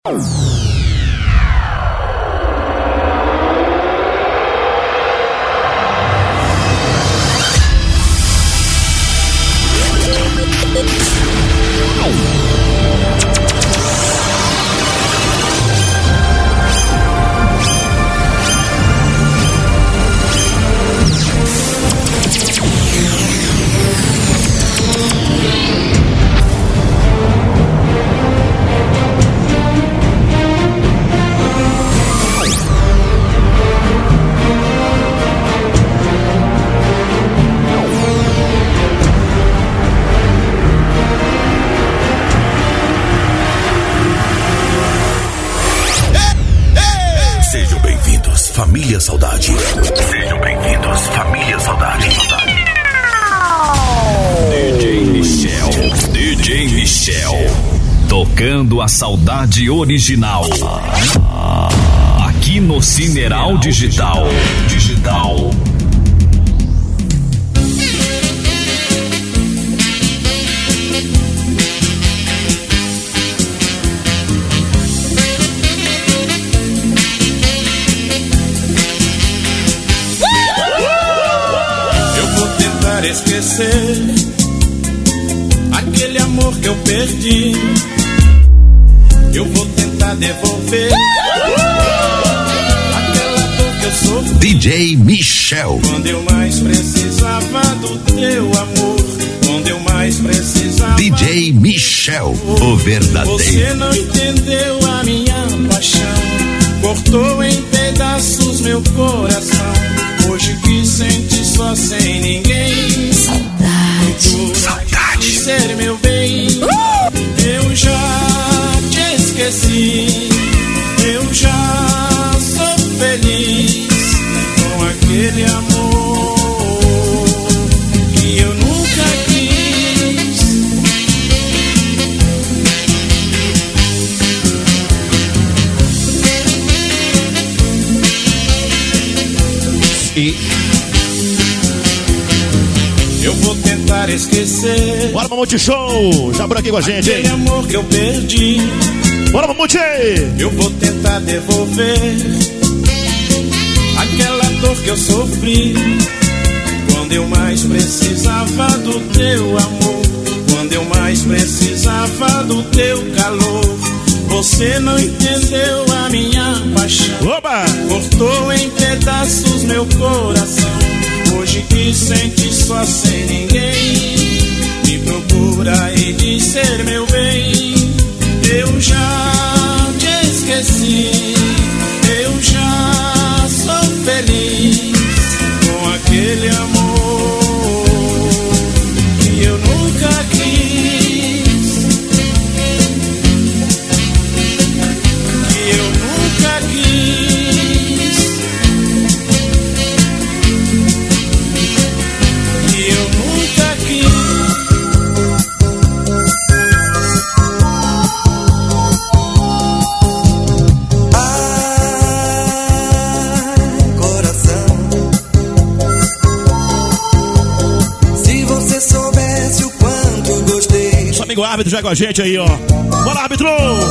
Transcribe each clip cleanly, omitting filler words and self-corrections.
Família Saudade. Sejam bem-vindos, Família Saudade. DJ Michel, tocando a saudade original. Aqui no Cineral Digital. Esquecer aquele amor que eu perdi. Eu vou tentar devolver aquela dor que eu sofri. DJ Michel. Quando eu mais precisava do teu amor, quando eu mais precisava. DJ Michel, o verdadeiro. Você não entendeu a minha paixão, cortou em pedaços meu coração. Hoje que sente só sem ninguém. Saudade. Ser meu bem. Eu já te esqueci. Eu já sou feliz com aquele amor que eu nunca quis. Eu vou tentar esquecer. Bora, Mamute Show! Já por aqui com a gente, hein? Aquele amor que eu perdi. Bora, Mamute! Eu vou tentar devolver aquela dor que eu sofri. Quando eu mais precisava do teu amor, quando eu mais precisava do teu calor. Você não entendeu a minha paixão. Oba! Cortou em pedaços meu coração. Hoje que sente só sem ninguém, me procura e diz ser meu bem. Eu já te esqueci. Eu já sou feliz com aquele amor que eu nunca quis, que eu nunca quis, que eu nunca quis. Amigo árbitro já com a gente aí, ó. Bora, árbitro!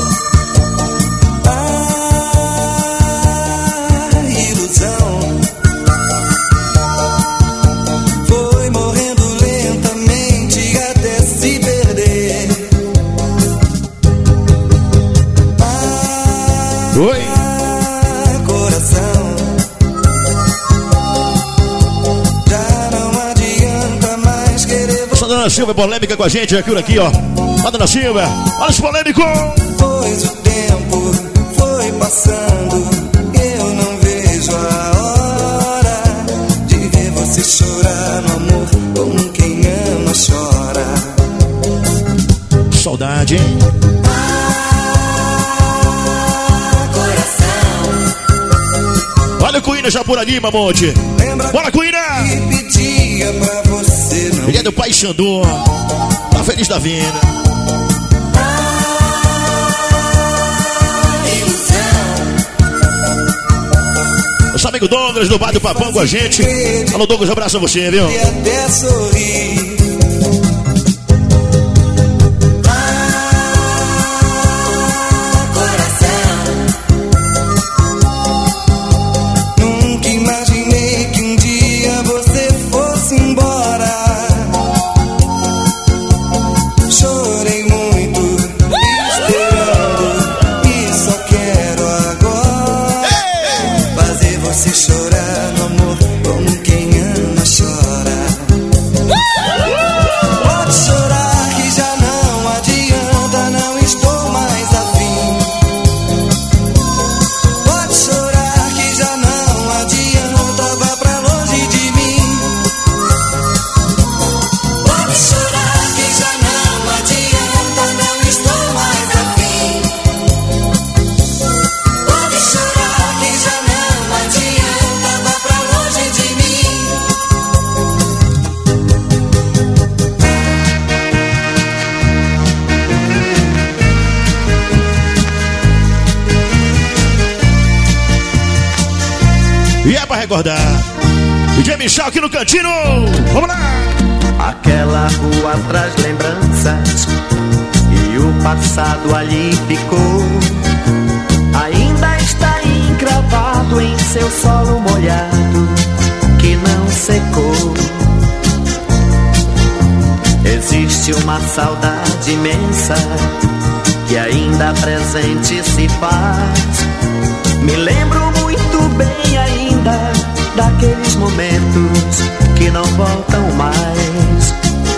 Ilusão foi morrendo lentamente até se perder. Oi! Coração, já não adianta mais querer. Dona Silva, polêmica com a gente aqui, ó. A Dona Silva, olha os polêmicos. Pois o tempo foi passando, eu não vejo a hora de ver você chorar no amor, como quem ama chora. Saudade, hein? Coração, olha o Cuína já por ali, Mamonte. Bora, Cuína! que pedia pra você não. Ele é do Pai Xandu, tá feliz da vida. Nosso amigo Douglas do Bar do Papão com a gente. Alô, Douglas, abraço a você, viu? E até sorrir. Coração, E é pra recordar. DJ Michel aqui no cantinho. Vamos lá. Aquela rua traz lembranças e o passado ali ficou. Ainda está encravado em seu solo molhado que não secou. Existe uma saudade imensa que ainda presente se faz. Me lembro muito bem ainda daqueles momentos que não voltam mais.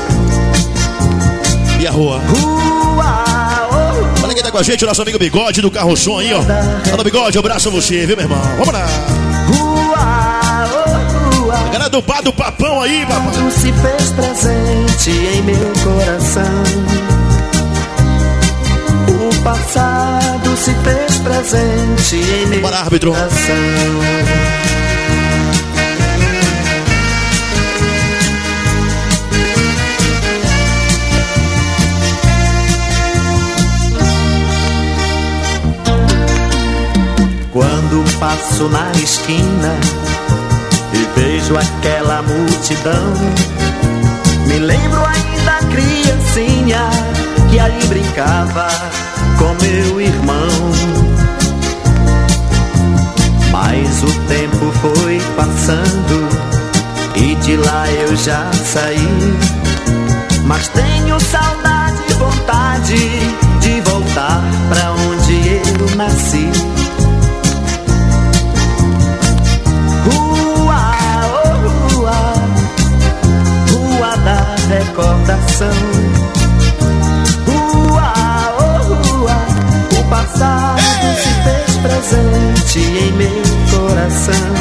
E a rua? Olha quem tá com a gente, o nosso amigo Bigode do Carro Som aí, ó. Fala, Bigode, um abraço a você, viu, meu irmão? Vamos lá. A galera do bar do Papão aí, papai. Tudo se fez presente em meu coração. O passado se fez presente em meu coração. Quando passo na esquina e vejo aquela multidão, me lembro ainda criancinha que ali brincava com meu irmão. Mas o tempo foi passando e de lá eu já saí. Mas tenho saudade e vontade de voltar pra onde eu nasci. Rua da recordação. O passado se fez presente em meu coração.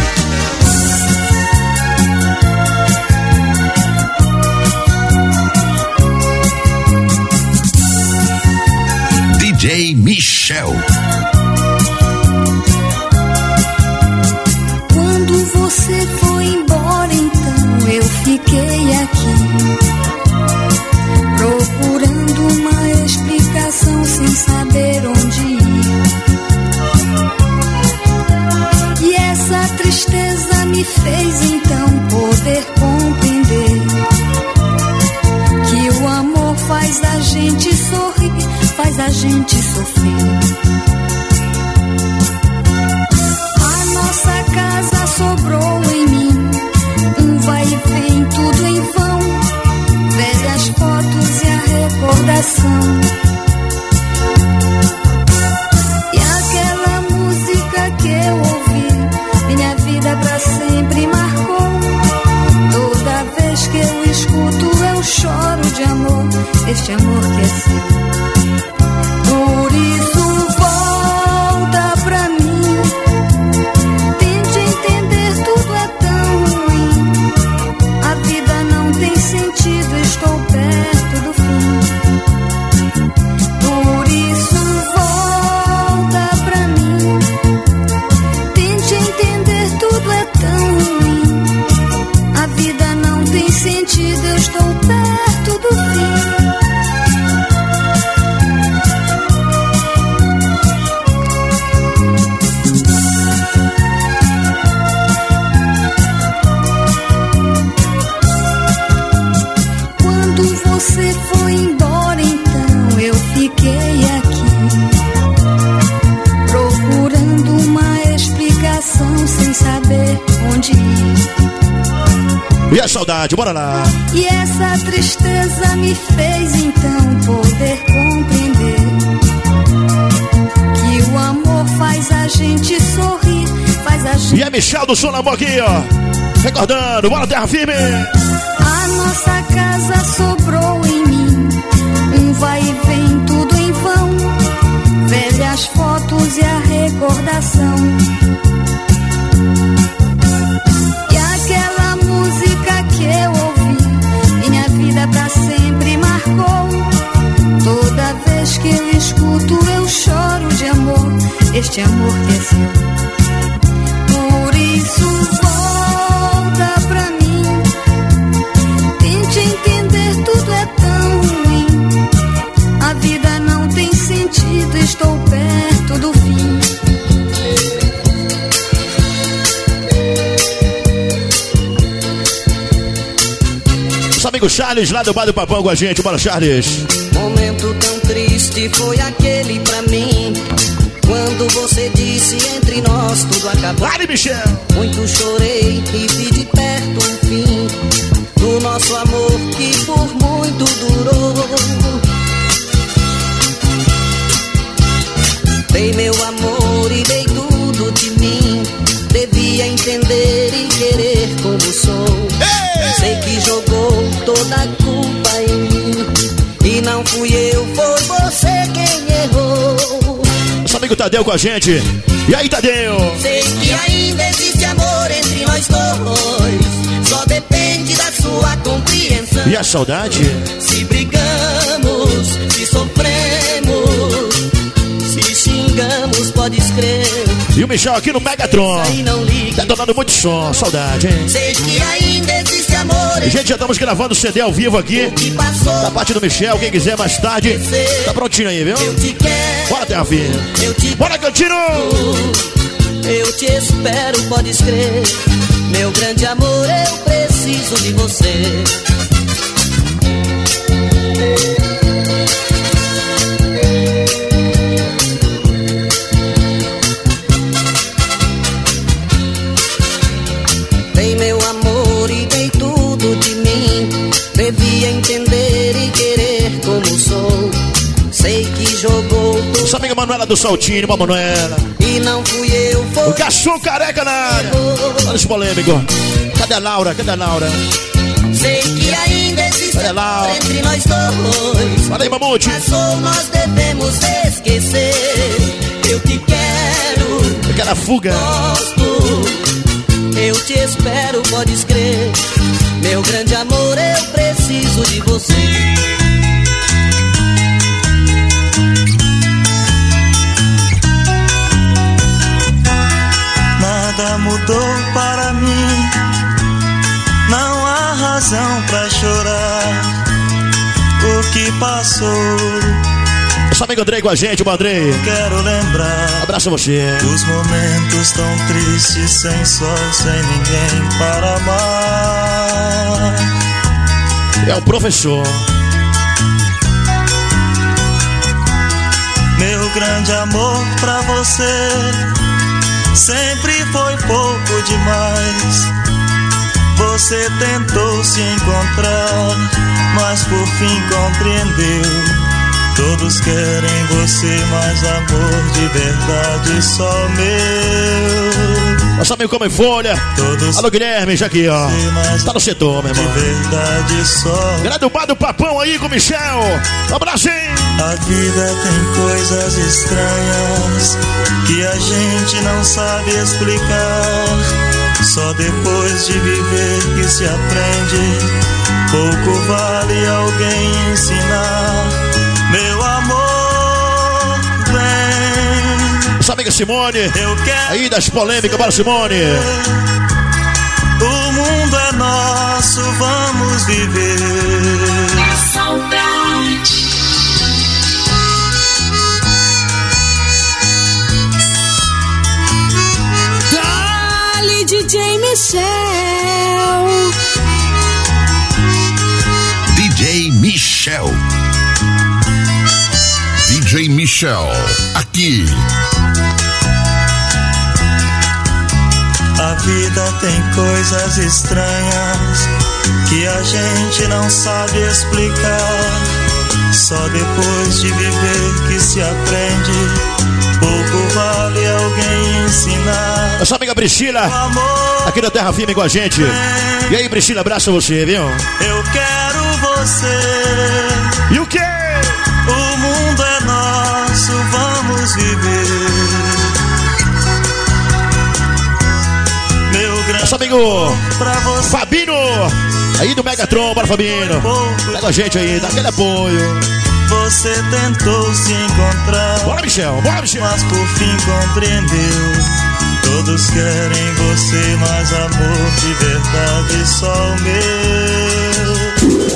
DJ Michel. Quando você foi embora, então eu fiquei aqui, procurando uma explicação sem saber onde ir. E essa tristeza me fez então poder compreender que o amor faz a gente sorrir, faz a gente sofrer. A nossa casa sobrou em mim, um vai e vem, tudo em vão, velhas fotos e a recordação. E aquela música que eu ouvi, minha vida pra sempre marcou. Toda vez que eu escuto eu choro de amor, este amor que é seu. Por isso volta pra mim, tente entender, tudo é tão ruim. A vida não tem sentido, estou perto do fim. Por isso volta pra mim, tente entender, tudo é tão ruim. A vida não tem sentido, eu estou perto do fim. Você foi embora, então eu fiquei aqui, procurando uma explicação sem saber onde ir. E a saudade, bora lá. E essa tristeza me fez então poder compreender que o amor faz a gente sorrir, faz a gente... E é Michel do Som na Boca aqui, ó. Recordando, bora terra firme. A nossa casa sobrou em mim, um vai e vem, tudo em vão, velhas fotos e a recordação. E aquela música que eu ouvi, minha vida pra sempre marcou. Toda vez que eu escuto eu choro de amor, este amor que é seu. Por isso volta pra mim, tente entender, tudo é tão ruim. A vida não tem sentido, estou perto do fim. amigo Charles, lá do Bar do Papão com a gente. Bora, Charles. Momento tão triste foi aquele pra mim, quando você disse entre nós tudo acabou. Vale, Michel. Muito chorei e vi de perto o fim do nosso amor que por muito durou. Dei meu amor e dei tudo de mim, devia entender e querer como sou. Sei que jogou toda a culpa em mim, e não fui eu, foi você quem errou. Nosso amigo Tadeu com a gente. E aí, Tadeu? Sei que ainda existe amor entre nós dois, só depende da sua compreensão. E a saudade? Se brigamos, se sofremos, se xingamos, pode escrever. E o Michel aqui no Megatron. Aí não liga. Detonando muito som, saudade, hein? Sei que ainda existe amor. E, gente, já estamos gravando o CD ao vivo aqui. Que passou, Da parte do Michel, quem quiser mais tarde. Tá prontinho aí, viu? eu te quero. Bora, Terra Firme. Eu te Bora, Cantino! Eu te espero, pode escrever. Meu grande amor, eu preciso de você. Dei meu amor e dei tudo de mim, devia entender e querer como sou. Sei que jogou tudo. Nossa amiga Manuela do Saltinho, Manuela. E não fui eu, foi O garçom careca na área. Olha esse polêmico. Cadê a Laura? Cadê a Laura? Sei que ainda existe Olha lá. amor entre nós dois. Fala aí, Mamute. Passou, nós devemos esquecer. Eu te quero, Aquela fuga. gosto. Eu te espero, pode escrever. Meu grande amor, eu preciso de você. Nada mudou para mim, não há razão pra chorar. O que passou, Nosso amigo Andrei com a gente, o Andrei. quero lembrar Abraço a você. dos momentos tão tristes, sem sol, sem ninguém para amar. É o professor. Meu grande amor pra você sempre foi pouco demais. Você tentou se encontrar, mas por fim compreendeu. Todos querem você, mas amor de verdade só meu. Nosso amigo Come Folha. Todos Alô, Guilherme, já aqui, ó. querem, mas Tá no setor, meu de irmão. verdade só. Galera do Bar do Papão aí com o Michel. Um abraço, hein? A vida tem coisas estranhas que a gente não sabe explicar. Só depois de viver que se aprende. Pouco vale alguém ensinar. Meu amor, vem. Nossa amiga Simone. Eu quero. Aí das polêmicas, bora, Simone. O mundo é nosso, vamos viver. Saudade. Dale, DJ Michel. DJ Michel. DJ Michel, aqui. A vida tem coisas estranhas que a gente não sabe explicar. Só depois de viver que se aprende. Pouco vale alguém ensinar. Nossa amiga Priscila, Amor, aqui da Terra Firme com a gente. E aí, Priscila, abraço a você, viu? eu quero você. E o quê? O mundo é nosso, vamos viver. Meu grande Nosso amigo amor pra você. Fabino, aí do Megatron, bora, Fabino. Pega a gente aí, dá aquele apoio. Você tentou se encontrar, Bora, Michel, bora, Michel. mas por fim compreendeu. Todos querem você, mas amor de verdade só o meu.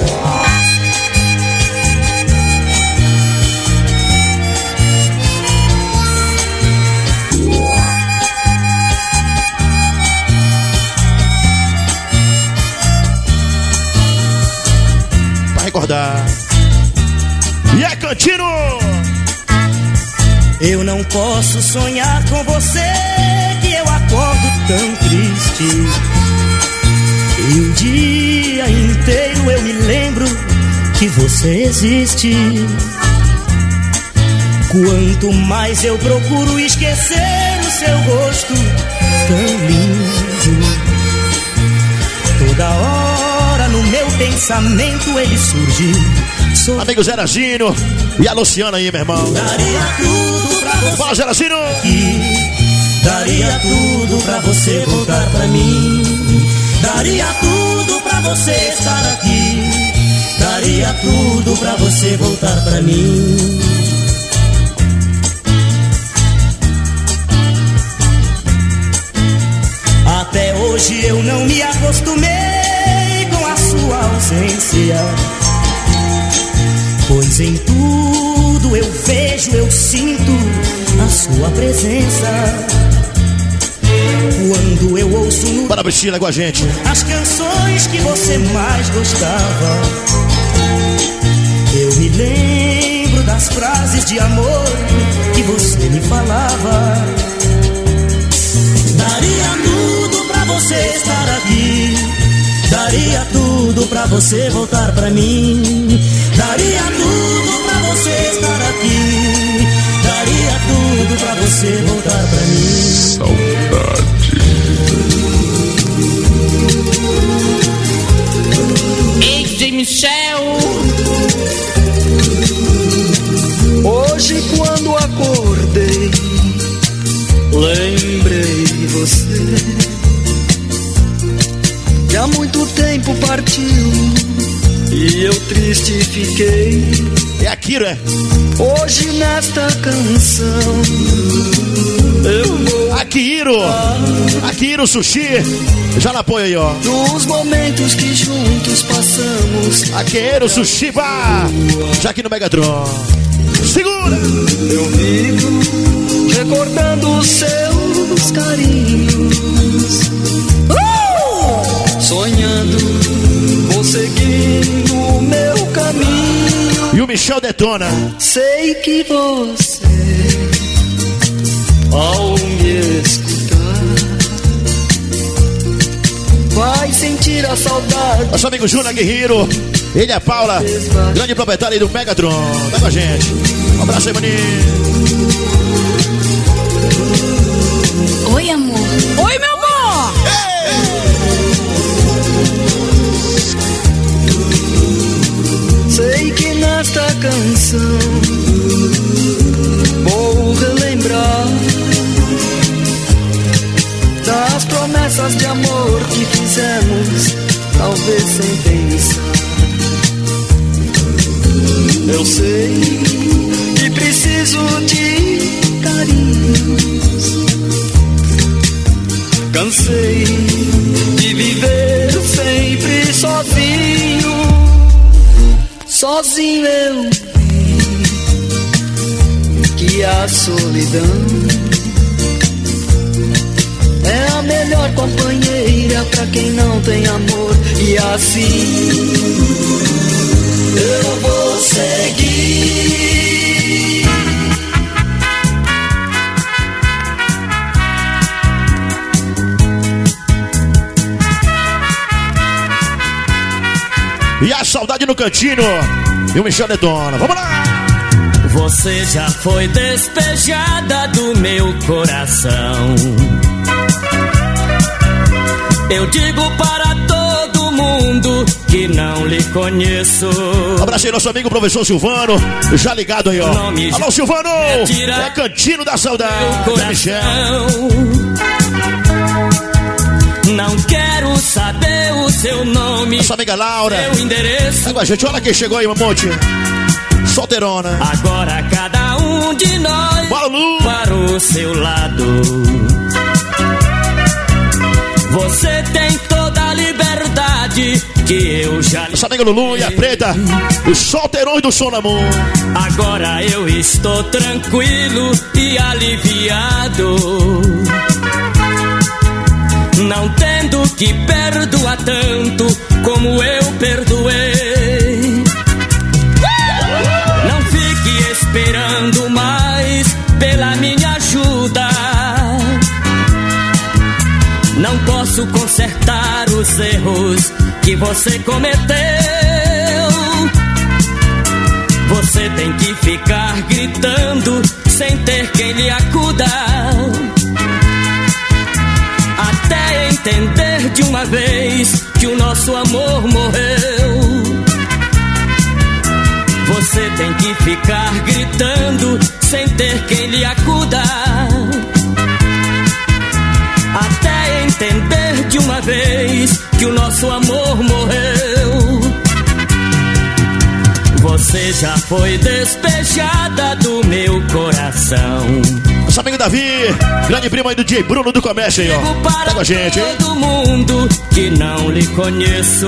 não posso sonhar com você, que eu acordo tão triste. E o dia inteiro eu me lembro que você existe. Quanto mais eu procuro esquecer o seu rosto tão lindo, toda hora no meu pensamento ele surge. Amigo Zerazinho e a Luciana aí, meu irmão. Daria tudo pra você. Fala, Zerazinho. Daria tudo pra você voltar pra mim. Daria tudo pra você estar aqui. Daria tudo pra você voltar pra mim. Até hoje eu não me acostumei com a sua ausência, pois em tudo eu vejo, eu sinto a sua presença. Quando eu ouço no para Priscila com a gente as canções que você mais gostava, eu me lembro das frases de amor que você me falava. Daria tudo pra você estar aqui. Daria tudo pra você voltar pra mim. Daria tudo pra você estar aqui. Daria tudo pra você voltar pra mim. Saudade. Ei, DJ Michel. Hoje quando acordei, lembrei de você, que há muito tempo partiu e eu triste fiquei. É a Kiro, é? Hoje nesta canção eu vou Akiro Sushi, já na apoio aí, ó. dos momentos que juntos passamos. Akiro Sushi Bar, já aqui no Megatron. Segura! Eu vivo recordando os seus carinhos, sonhando, vou seguindo o meu caminho. E o Michel detona. Sei que você, ao me escutar, vai sentir a saudade. Nosso amigo Júnior Guerreiro, ele é a Paula, grande proprietário aí do Megatron. Tá com a gente. Um abraço aí, maninho. Oi, amor. Oi, meu amor. Sei que nesta canção vou relembrar das promessas de amor que fizemos, talvez sem pensar. Eu sei que preciso de carinhos, cansei de viver sempre sozinho. Sozinho eu vi que a solidão é a melhor companheira pra quem não tem amor. E assim eu vou seguir. E a saudade no cantinho. E o Michel detona. Vamos lá! Você já foi despejada do meu coração. Eu digo para todo mundo que não lhe conheço. Abracei nosso amigo professor Silvano, já ligado aí, ó. Alô, Silvano! É Cantinho da Saudade. Michel. Não quero saber o seu nome. Nossa amiga Laura. Seu endereço. Agora, gente, olha quem chegou aí, Mamonte. Solteirona. Agora cada um de nós para o seu lado. Você tem toda a liberdade que eu já lhe... Nossa amiga Lulu e a Preta, os solteirões do Som do Amor. Agora eu estou tranquilo e aliviado, não tendo que perdoar tanto como eu perdoei. Não fique esperando mais pela minha posso consertar os erros que você cometeu. Você tem que ficar gritando sem ter quem lhe acuda, até entender de uma vez que o nosso amor morreu. Você tem que ficar gritando sem ter quem lhe acuda, até entender de uma vez que o nosso amor morreu. Você já foi despejada do meu coração. Nosso amigo Davi, grande primo aí do DJ Bruno do Comércio aí, ó. Tá com a gente, hein? Todo mundo que não lhe conheço,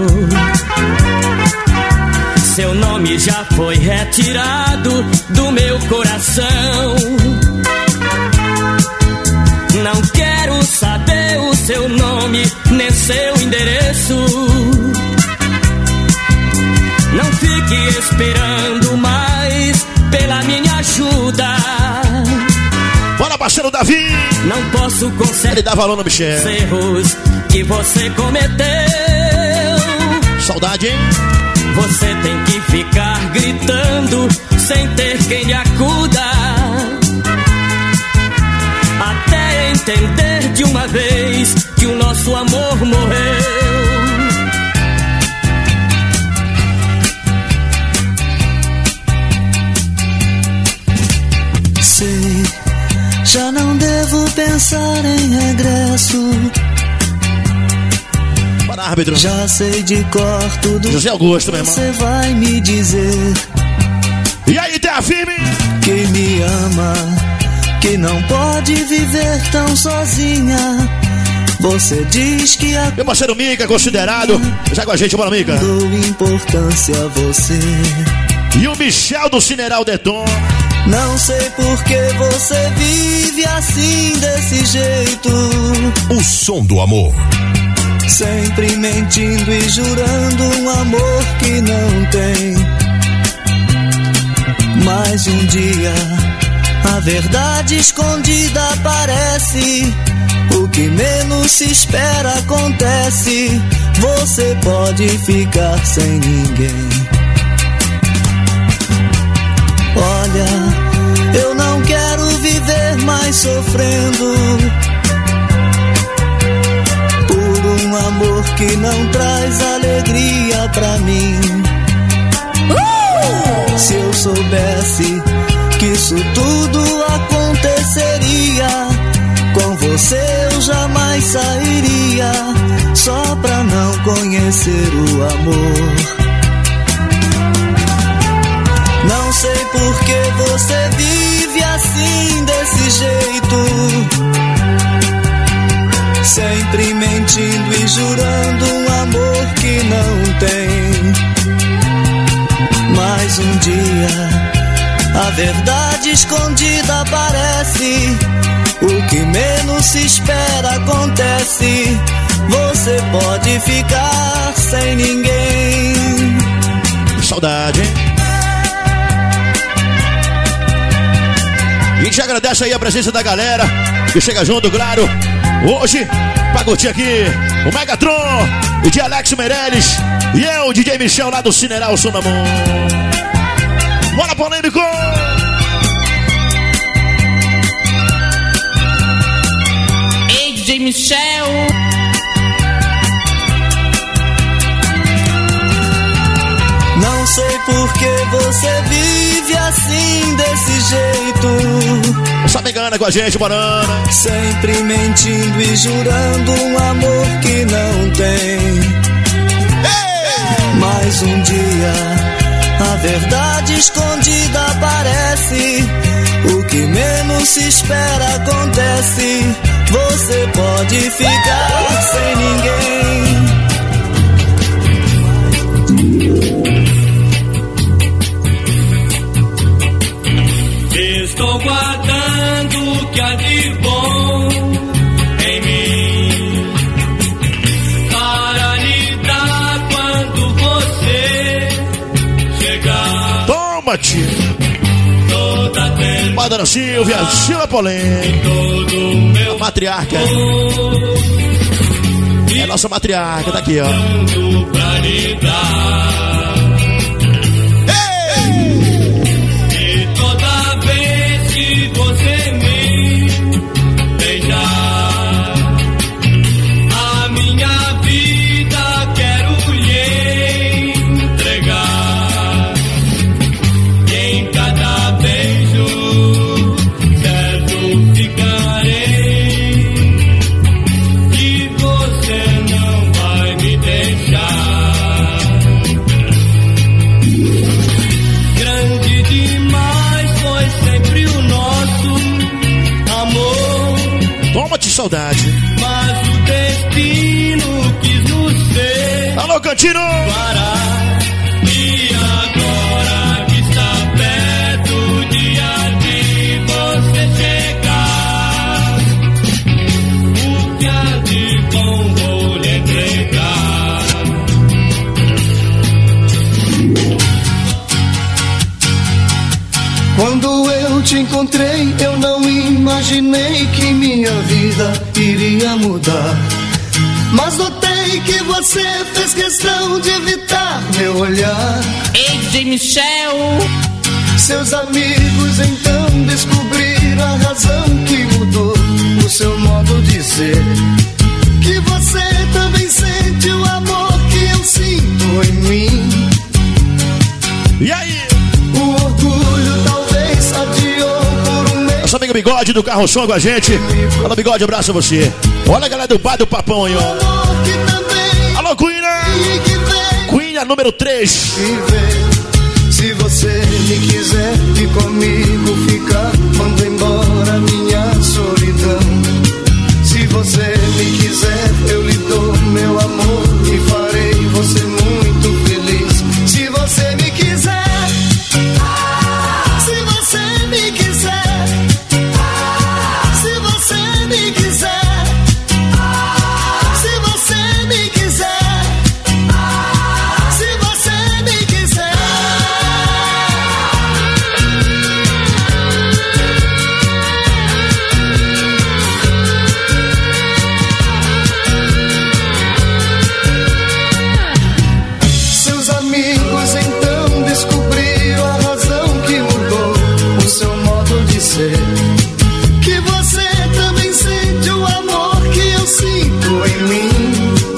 seu nome já foi retirado do meu coração. Não quero saber o seu nome, nem seu endereço. Não fique esperando mais pela minha ajuda. Bora, parceiro Davi! Não posso consertar. Ele dá valor no Michel. Os erros que você cometeu. Saudade, hein? Você tem que ficar gritando sem ter quem lhe acuda, até entender de uma vez que o nosso amor morreu. Sei, já não devo pensar em regresso. Para, árbitro. Já sei de cor tudo. José Augusto, meu irmão. Você vai me dizer. E aí, Terra Firme? Que me ama, que não pode viver tão sozinha. Você diz que a... Meu parceiro Mica, considerado. Já com a gente, bora, Mica. Dou importância a você. E o Michel do Cineral Deton. Não sei por que você vive assim, desse jeito. O som do amor. Sempre mentindo e jurando um amor que não tem. Mas um dia a verdade escondida aparece. O que menos se espera acontece. Você pode ficar sem ninguém. Olha, eu não quero viver mais sofrendo por um amor que não traz alegria pra mim. Se eu soubesse que isso tudo aconteceria, com você eu jamais sairia, só pra não conhecer o amor. Não sei por que você vive assim, desse jeito, sempre mentindo e jurando um amor que não tem. Mas um dia a verdade escondida aparece. O que menos se espera acontece. Você pode ficar sem ninguém. Saudade, hein? A gente agradece aí a presença da galera que chega junto, claro. Hoje, pra curtir aqui o Megatron, o DJ Alex Meirelles e eu, DJ Michel, lá do Cineral Som do Amor. Bora, polêmico! Ei, DJ Michel! Não sei por que você vive assim, desse jeito. Essa megana com a gente, banana. Sempre mentindo e jurando um amor que não tem. Mas um dia a verdade escondida aparece. O que menos se espera acontece. Você pode ficar sem ninguém. Estou guardando o que há de bom em mim para lhe dar quando você chegar. Toma, tia! Toda terra, Madonna Silvia, Silva Polêmica, todo meu a matriarca. É nossa matriarca, tá aqui, ó. Pra lhe dar. E toda vez que você me beijar, a minha vida quero lhe entregar. E em cada beijo certo ficarei, que você não vai me deixar. Grande demais foi sempre o nosso amor, Toma-te saudade. mas o destino quis nos separar. Alô, Cantino! E agora que está perto o dia de você chegar, o que há de bom vou lhe entregar. Quando eu te encontrei, eu não imaginei que minha vida iria mudar. Mas notei que você fez questão de evitar meu olhar. Ei, DJ Michel. Seus amigos então descobriram a razão que mudou o seu modo de ser. Que você também sente o amor que eu sinto em mim. E aí? O orgulho talvez adiou por um mês. Nosso amigo Bigode do Carro Som com a gente. Alô, Bigode, abraço a você. Olha a galera do bar do Papão aí, ó. Alô, Quina! Quina, número 3. Se você me quiser e comigo ficar, manda embora minha solidão. Se você me quiser, eu lhe dou meu amor e farei você muito feliz. Se você me quiser, se você me quiser, se você me quiser, se você me quiser, se você me quiser. Seus amigos então descobriram a razão que mudou o seu modo de ser. Que você também sente o amor que eu sinto em mim.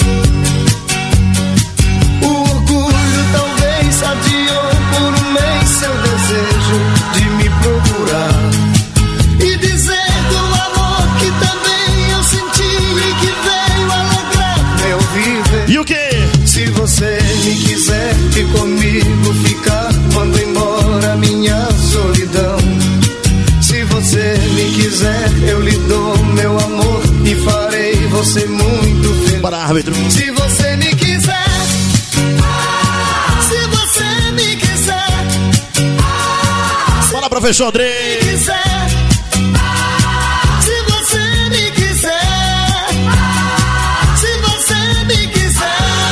O orgulho talvez adiou por um mês seu desejo de me procurar e dizer do amor que também eu senti e que veio alegrar meu viver. E o quê? Se você me quiser e comigo ficar, manda embora minha solidão. Se você me quiser, eu lhe dou meu amor e farei você muito feliz. Para, árbitro. Se você me quiser, se você me quiser, Fala, professor Andrei. se quiser, se você me quiser, se você me quiser.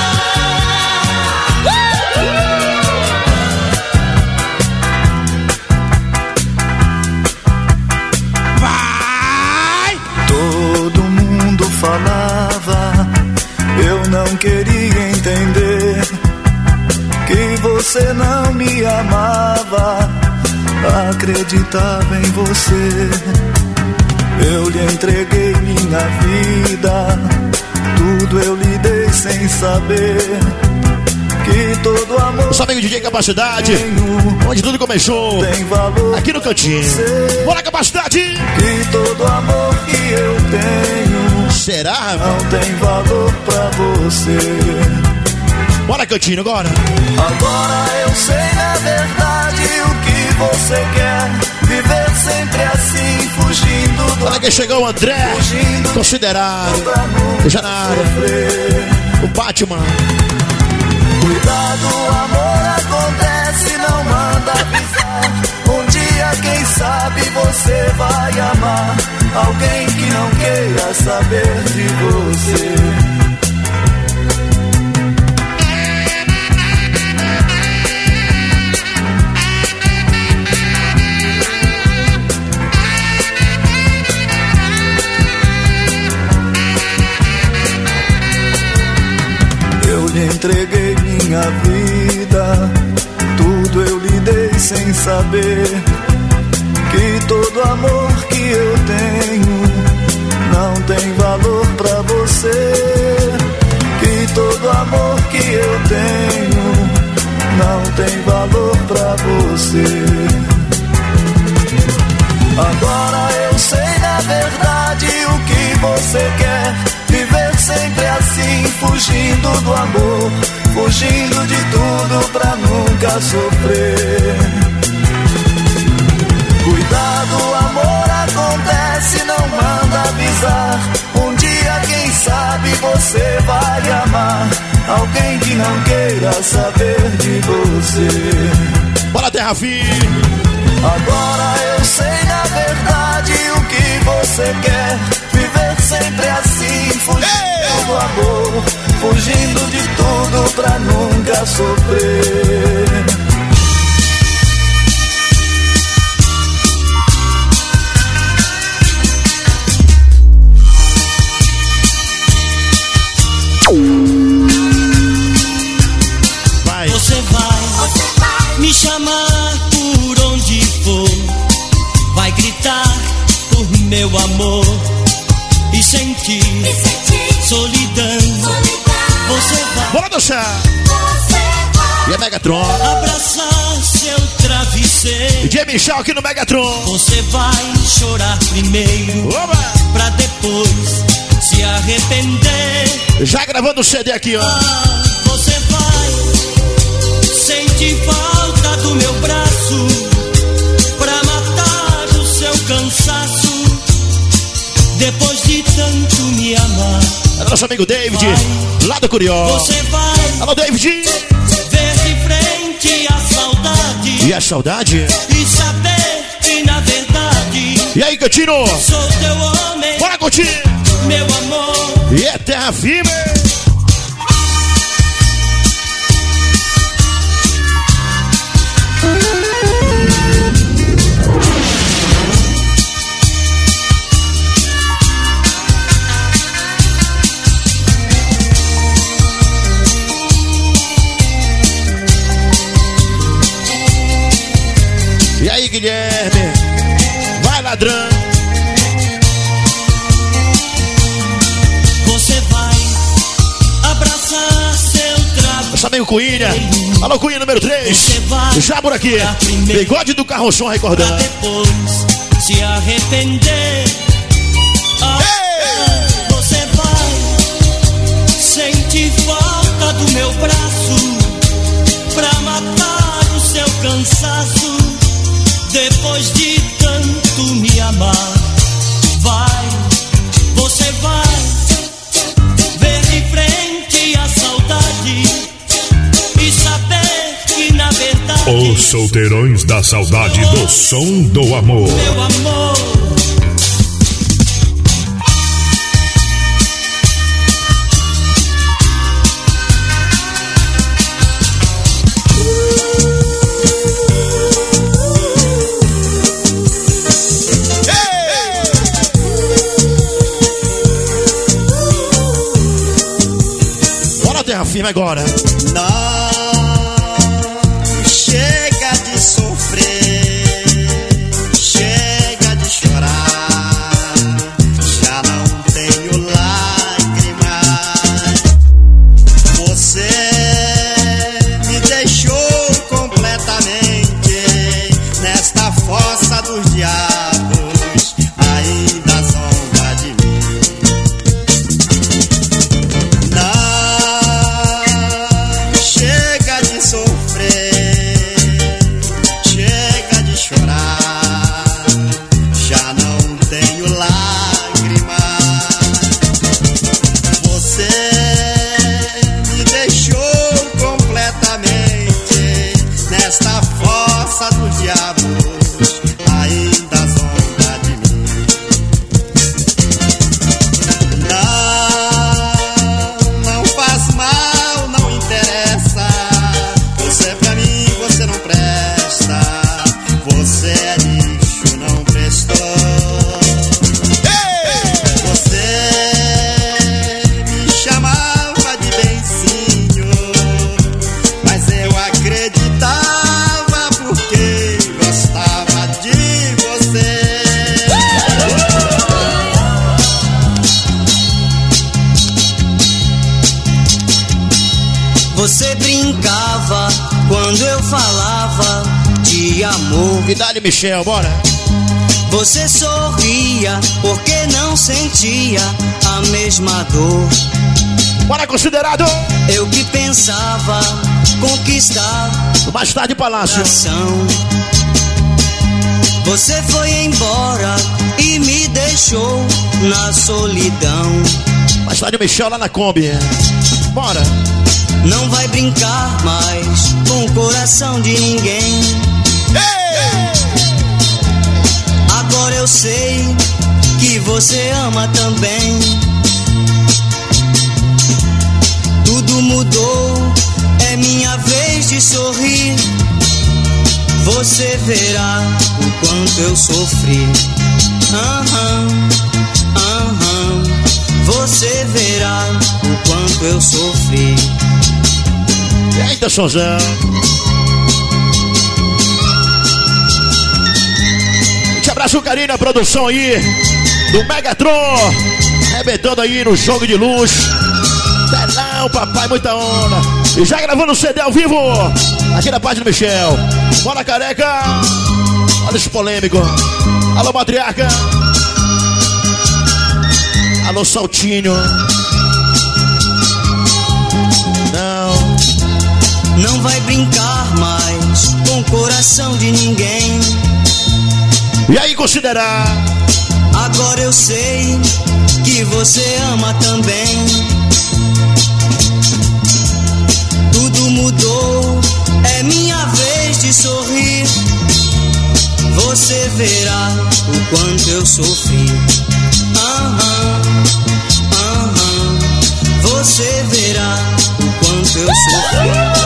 Todo mundo falava, eu não queria entender que você não me amava, acreditava em você. Eu lhe entreguei minha vida, tudo eu lhe dei sem saber que todo amor. Nosso amigo DJ Capacidade, onde tudo começou, tem valor aqui no cantinho. Bora, Capacidade! Que todo amor que eu tenho será? Não tem valor pra você. Bora, cantinho, agora. Agora eu sei na verdade o que você quer. Viver sempre assim, fugindo do. Olha que chegou o André, considerado já na área. O Batman. Cuidado, amor acontece, não manda avisar. Um dia, quem sabe, você vai amar alguém que não queira saber de você. sem saber que todo amor que eu tenho não tem valor pra você. Que todo amor que eu tenho não tem valor pra você. Agora eu sei na verdade o que você quer. Viver sempre assim, fugindo do amor, fugindo de tudo pra nunca sofrer. Cuidado, amor acontece, não manda avisar. Um dia, quem sabe, você vai amar alguém que não queira saber de você. Bora, Terra Firme! Agora eu sei na verdade o que você quer. Viver sempre assim, fugindo do amor, fugindo de tudo pra nunca sofrer. Você vai me chamar por onde for, vai gritar por meu amor e sentir solidão. Você vai, bora dançar! E a Megatron, abraçar seu travesseiro. DJ Michel aqui no Megatron. Você vai chorar primeiro, pra depois se arrepender. Já gravando o CD aqui, ó. Você vai sentir falta do meu braço pra matar o seu cansaço. Depois de tanto me amar. É nosso amigo David, lá do Curió. Você vai, alô, David, ver de frente a saudade. E a saudade? E saber que na verdade. E aí, Cantino? Sou teu homem. Bora curtir, meu amor. E é Terra Firme. E aí, Guilherme? Vai, ladrão. Você vai abraçar seu trabalho. Nosso amigo Cunha. Alô, Cunha número 3. Já por aqui. Bigode do Carroção recordando. Pra depois se arrepender. Você vai sentir falta do meu braço pra matar o seu cansaço. Depois de tanto me amar, você vai ver de frente a saudade e saber que na verdade os solteirões da saudade do som do amor. Meu amor. Firme agora. Não chega de sofrer, chega de chorar. Já não tenho lágrimas. Você me deixou completamente nesta fossa dos diabos. Ainda zomba de mim. Chega Você brincava quando eu falava de amor. E dá-lhe, Michel, bora. Você sorria porque não sentia a mesma dor. Bora, considerado. Eu que pensava conquistar mais tarde, Palácio. Você foi embora e me deixou na solidão. Mais tarde, Michel lá na Kombi. Bora. Não vai brincar mais com o coração de ninguém. Ei! Agora eu sei que você ama também. Tudo mudou, é minha vez de sorrir. Você verá o quanto eu sofri. Você verá o quanto eu sofri. Eita, Sonzão. Te abraço, o carinho, a produção aí do Megatron, arrebentando aí no jogo de luz. Telão, papai, muita onda. E já gravando o CD ao vivo aqui na página do Michel. Bora, careca. Olha esse polêmico. Alô, matriarca. Alô, Saltinho. Não vai brincar mais com o coração de ninguém. E aí, considerar? Agora eu sei que você ama também. Tudo mudou, é minha vez de sorrir. Você verá o quanto eu sofri. Você verá o quanto eu sofri.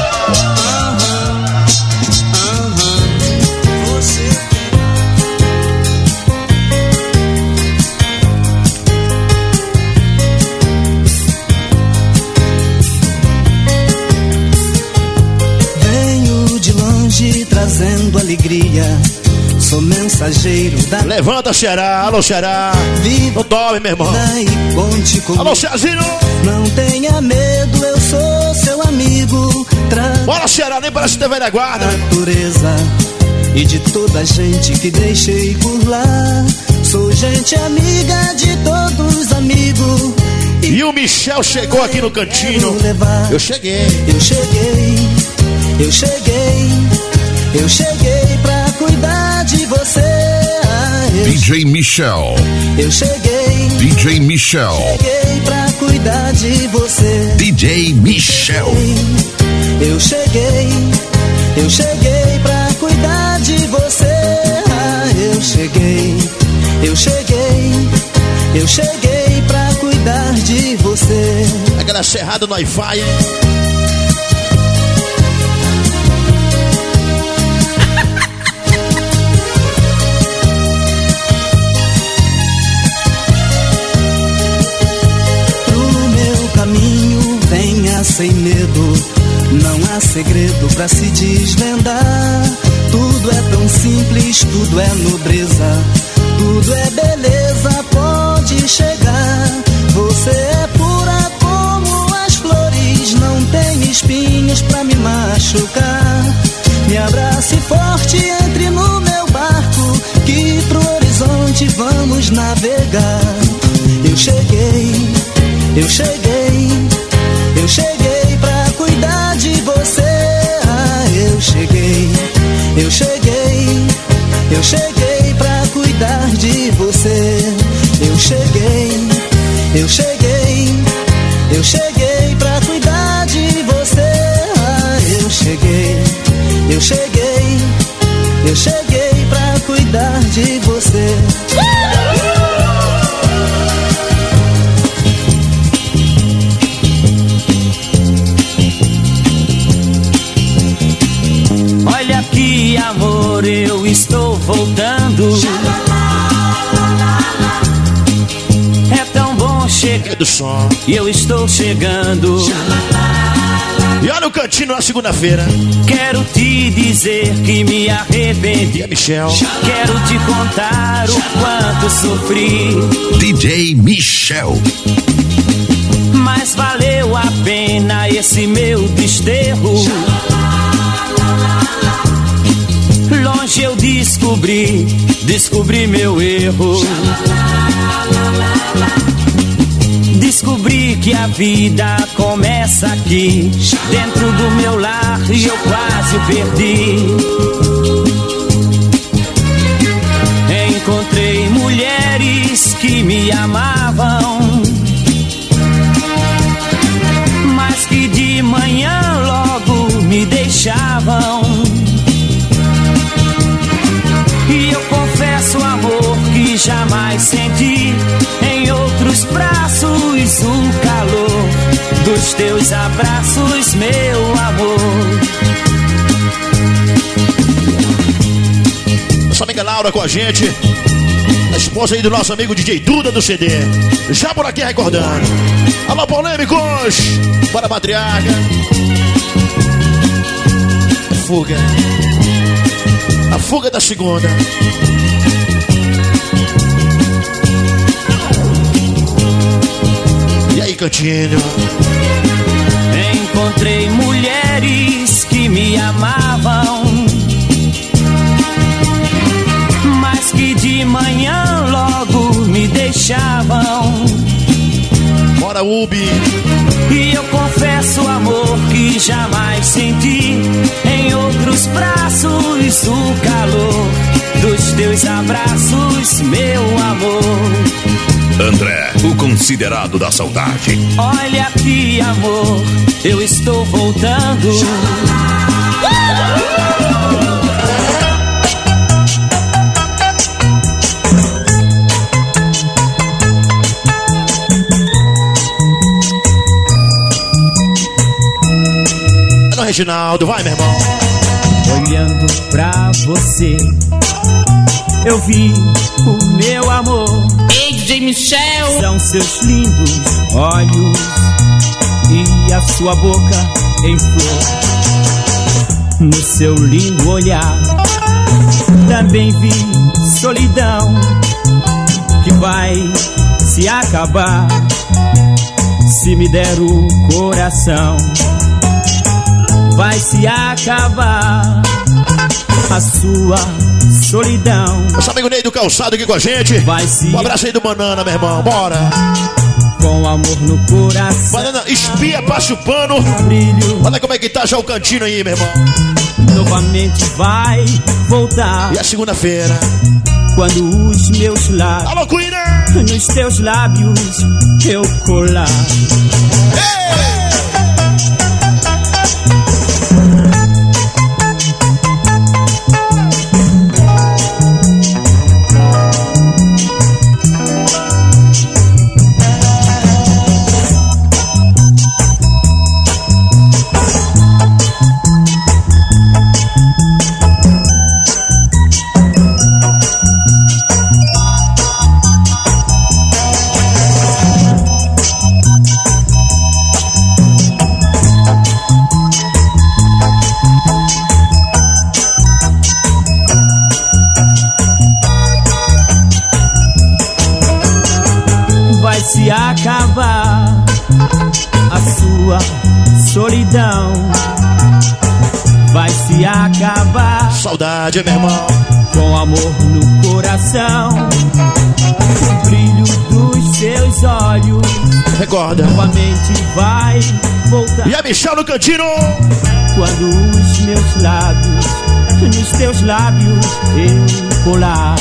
Trazendo alegria, sou mensageiro da... Levanta, Ceará, alô, Ceará. Não dorme, meu irmão. Alô, Ceazinho. Não tenha medo, eu sou seu amigo. Bora, Ceará, nem parece ter velha guarda. Natureza e de toda a gente que deixei por lá. Sou gente amiga de todos amigos. E o Michel chegou aqui no cantinho. Eu cheguei. Eu cheguei pra cuidar de você. DJ Michel. Eu cheguei. DJ Michel. Cheguei pra cuidar de você. DJ Michel. Eu cheguei pra cuidar de você. Eu cheguei pra cuidar de você. Aquela serrada no Wi-Fi, hein? Sem medo, não há segredo pra se desvendar. Tudo é tão simples, tudo é nobreza, tudo é beleza, pode chegar. Você é pura como as flores, não tem espinhos pra me machucar. Me abrace forte, entre no meu barco, que pro horizonte vamos navegar. Eu cheguei pra cuidar de você. Eu cheguei pra cuidar de você. Eu cheguei pra cuidar de você. Eu cheguei pra cuidar de você. Olha aqui, amor, eu estou voltando. É tão bom chegar do som. E eu estou chegando. E olha o cantinho na segunda-feira. Quero te dizer que me arrependi. E Michel. Quero te contar o quanto sofri. DJ Michel. mas valeu a pena esse meu desterro. Longe eu descobri meu erro. Descobri que a vida começa aqui, dentro do meu lar, e eu quase o perdi. Encontrei mulheres que me amavam, mas que de manhã logo me deixavam. E eu confesso, amor, que jamais senti em outros braços o calor dos teus abraços, meu amor. Nossa amiga Laura com a gente, a esposa aí do nosso amigo DJ Duda do CD. Já por aqui recordando. Alô, polêmicos, para a matriarca. Fuga. A fuga da segunda. E aí, Cantinho? Encontrei mulheres que me amavam, mas que de manhã logo me deixavam. Bora, Ubi. E eu confesso, amor, que jamais senti em outros braços o calor dos teus abraços, meu amor. André, o considerado da saudade. Olha aqui, amor, eu estou voltando. Reginaldo, vai, meu irmão. Olhando pra você, eu vi o meu amor. Ei, DJ Michel. São seus lindos olhos e a sua boca em flor. No seu lindo olhar também vi solidão que vai se acabar se me der o coração. Vai se acabar a sua solidão. Nosso amigo Ney do Calçado aqui com a gente. Um abraço aí do Banana, meu irmão. Bora. Com amor no coração. Banana, espia, passa o pano. Brilho. Olha como é que tá já o cantinho aí, meu irmão. Novamente vai voltar. E a segunda-feira, quando os meus lábios, alô, Queen, nos teus lábios eu colar. Ei! Se acabar a sua solidão, vai se acabar. Saudade, meu irmão. Com amor no coração, o brilho dos seus olhos. Recorda. Novamente vai voltar. E a Michel no cantinho. Quando os meus lábios, nos teus lábios eu colar.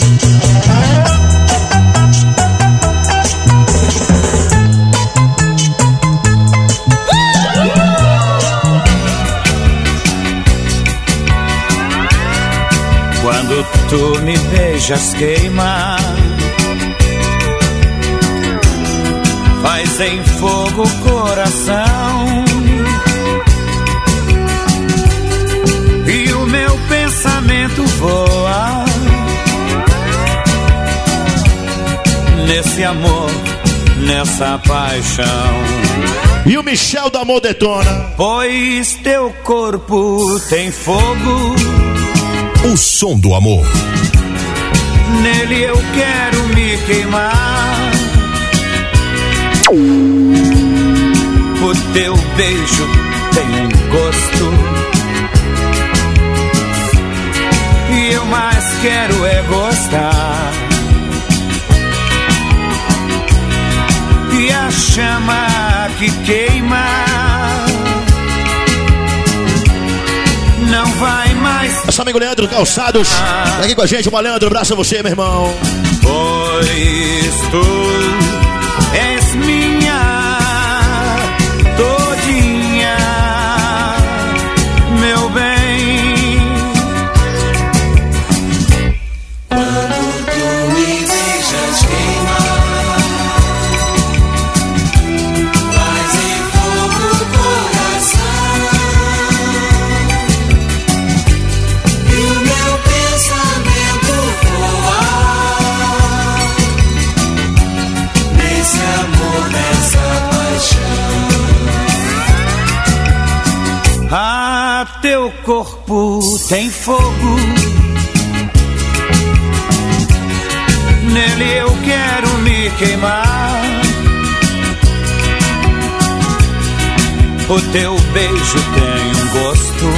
Quando tu me beijas queima, faz em fogo o coração, e o meu pensamento voa nesse amor, nessa paixão. E o Michel do Amor detona. Pois teu corpo tem fogo, o som do amor. Nele eu quero me queimar. beijo tem um gosto, e eu mais quero é gostar. E a chama que queima não vai mais. Nosso amigo Leandro Calçados tá aqui com a gente. Leandro, abraço a você, meu irmão. Pois tu és minha todinha, meu bem. Quando tu me deixas queimar, faz em fogo o coração, e o meu pensamento voar nesse amor, nessa paixão. Ah, teu corpo tem fogo, nele eu quero me queimar. O teu beijo tem um gosto,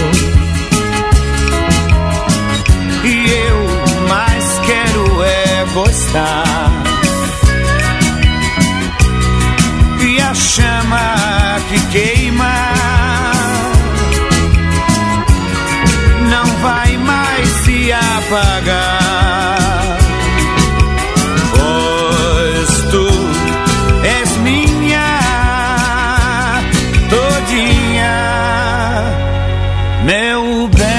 e eu mais quero é gostar. E a chama que queima não vai mais se apagar. Pois tu és minha todinha, meu bem.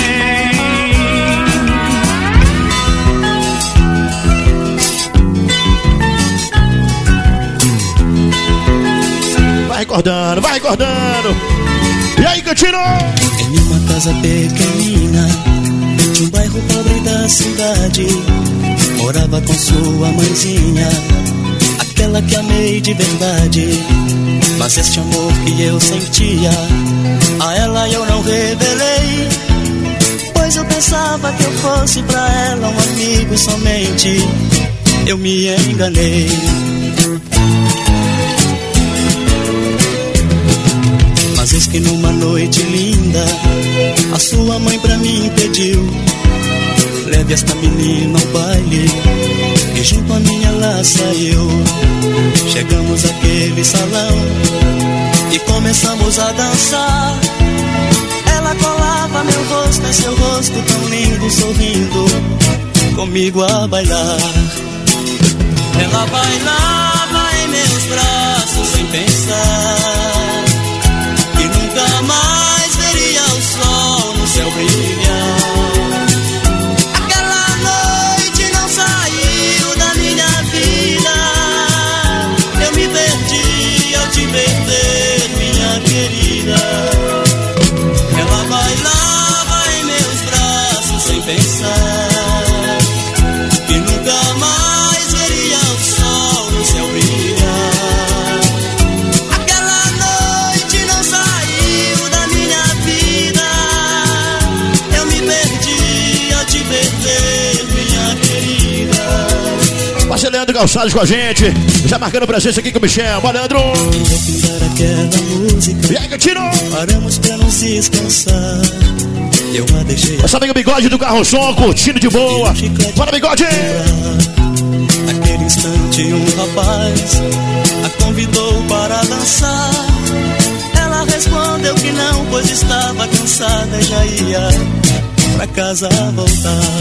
Vai recordando, vai recordando. E aí, Cantino? Em uma casa pequenina, de um bairro pobre da cidade, morava com sua mãezinha, aquela que amei de verdade. Mas este amor que eu sentia, a ela eu não revelei, pois eu pensava que eu fosse pra ela um amigo somente. Eu me enganei. Mas eis que numa noite linda, a sua mãe pra mim pediu: leve esta menina ao baile. E junto a mim ela saiu. Chegamos àquele salão e começamos a dançar. Ela colava meu rosto em seu rosto tão lindo, sorrindo comigo a bailar. Ela bailava em meus braços sem pensar que nunca mais veria o sol no céu brilhar. Aquela noite não saiu da minha vida, eu me perdi ao te perder, minha querida. Ela bailava em meus braços sem pensar que nunca mais veria o sol no céu brilhar. Aquela noite não saiu da minha vida, eu me perdi ao te perder, minha querida. Parceiro Leandro Calçados com a gente, já marcando presença aqui com o Michel. Bora, Leandro! Aquela música, e aí, Cantino? Paramos pra nos descansar. Eu a deixei. Nosso amigo Bigode do Carro Som, curtindo de boa. Bora, Bigode! Naquele instante um rapaz a convidou para dançar. Ela respondeu que não, pois estava cansada e já ia pra casa voltar.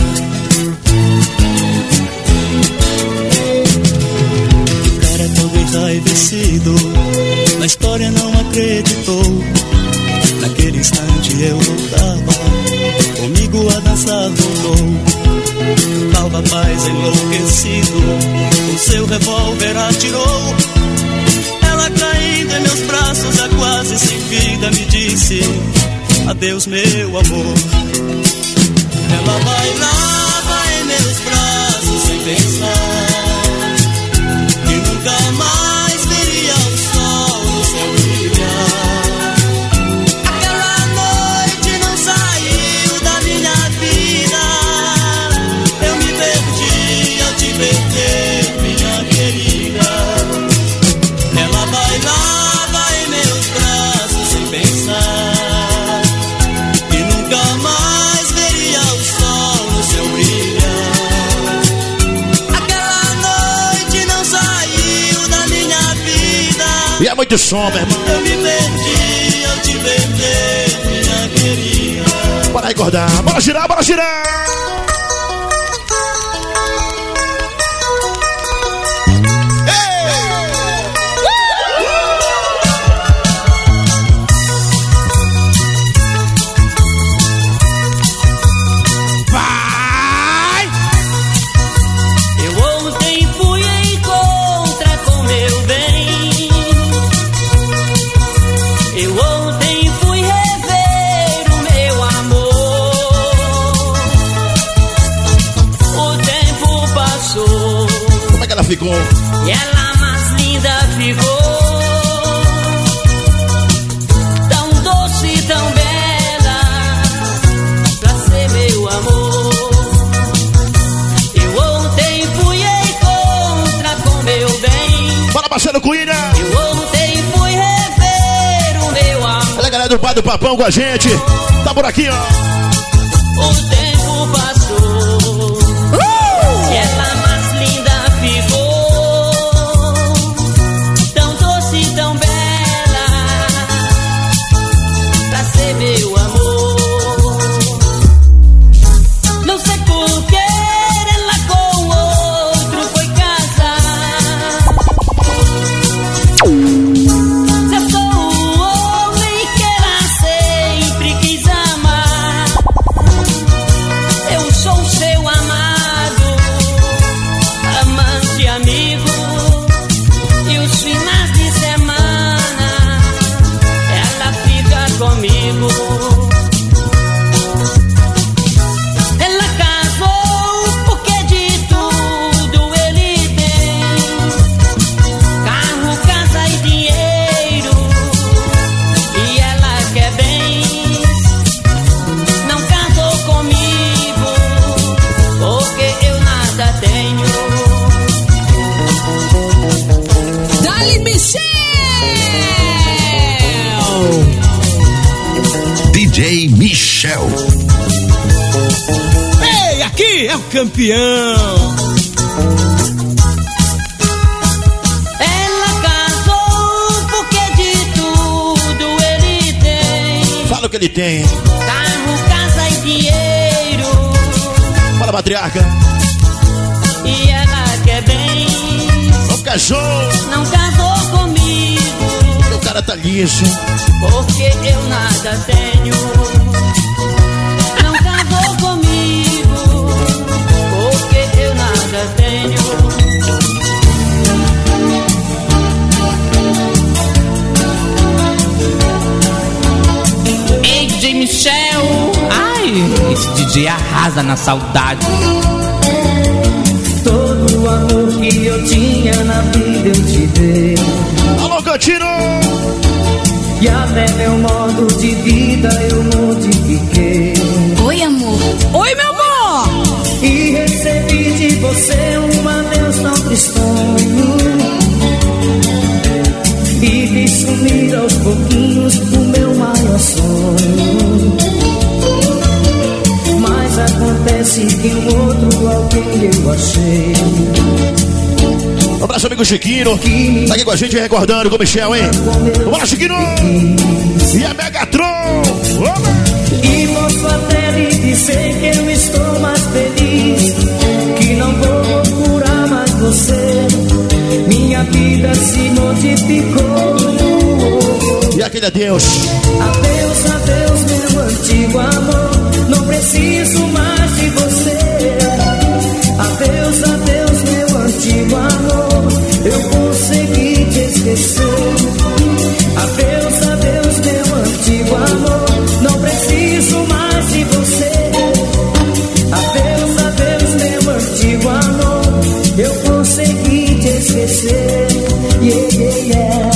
O cara todo enraivecido na história não acreditou. Naquele instante eu voltava, comigo a dançar voltou. Tal rapaz enlouquecido, o seu revólver atirou. Ela caindo em meus braços, já quase sem vida, me disse: adeus meu amor. Ela bailava em meus braços sem pensar que nunca mais veria o sol no céu brilhar. Aquela noite não saiu da minha vida, eu me perdi ao te perder, minha querida. Ela bailava em meus braços E é muito som, meu irmão. Eu me perdi ao te perder, minha querida. Bora recordar, bora girar, bora girar. Ficou. E ela mais linda ficou, tão doce, tão bela, pra ser meu amor. Eu ontem fui encontrar com meu bem. Bora, parceiro Coelha. Eu ontem fui rever o meu amor. Olha a galera do Pai do Papão com a gente. Tá por aqui, ó. O tempo passou. E ela mais linda ficou, tão doce, tão bela, pra ser meu amor. Não sei por que ela com o outro foi casar. Se eu sou o homem que ela sempre quis amar, eu sou seu amado, amante, amigo. E os finais de semana ela fica comigo. Ela casou porque de tudo ele tem: carro, casa e dinheiro. E ela quer bens. Não casou comigo porque eu nada tenho. Dali Michel! DJ Michel. Ei, aqui é o campeão. Ela casou porque de tudo ele tem: Fala o que ele tem. carro, casa e dinheiro. Fala, matriarca. E ela quer bem. Não casou. Não casou comigo O cara tá liso. porque eu nada tenho. Não casou comigo porque eu nada tenho. Ei, DJ Michel. Ai, esse DJ arrasa na saudade. Todo o amor que eu tinha na vida eu te dei. Alô, Cantino. E até meu modo de vida eu modifiquei. Oi, amor. Oi, meu amor. E recebi de você um adeus tão tristonho. E vi sumir aos pouquinhos o meu maior sonho. Mas acontece que um outro alguém eu achei. Um abraço, amigo Chiquinho. Tá aqui com a gente recordando com o Michel, hein? Bora, Chiquinho. E a Megatron. E posso até lhe dizer que eu estou mais feliz, que não vou procurar mais você. Minha vida se modificou. E aquele adeus. Adeus, adeus, meu antigo amor. Não preciso mais de você. Adeus, adeus, meu antigo amor. Eu consegui te esquecer. Adeus, adeus, meu antigo amor. Não preciso mais de você. Adeus, adeus, meu antigo amor. Eu consegui te esquecer. Yeah, yeah, yeah.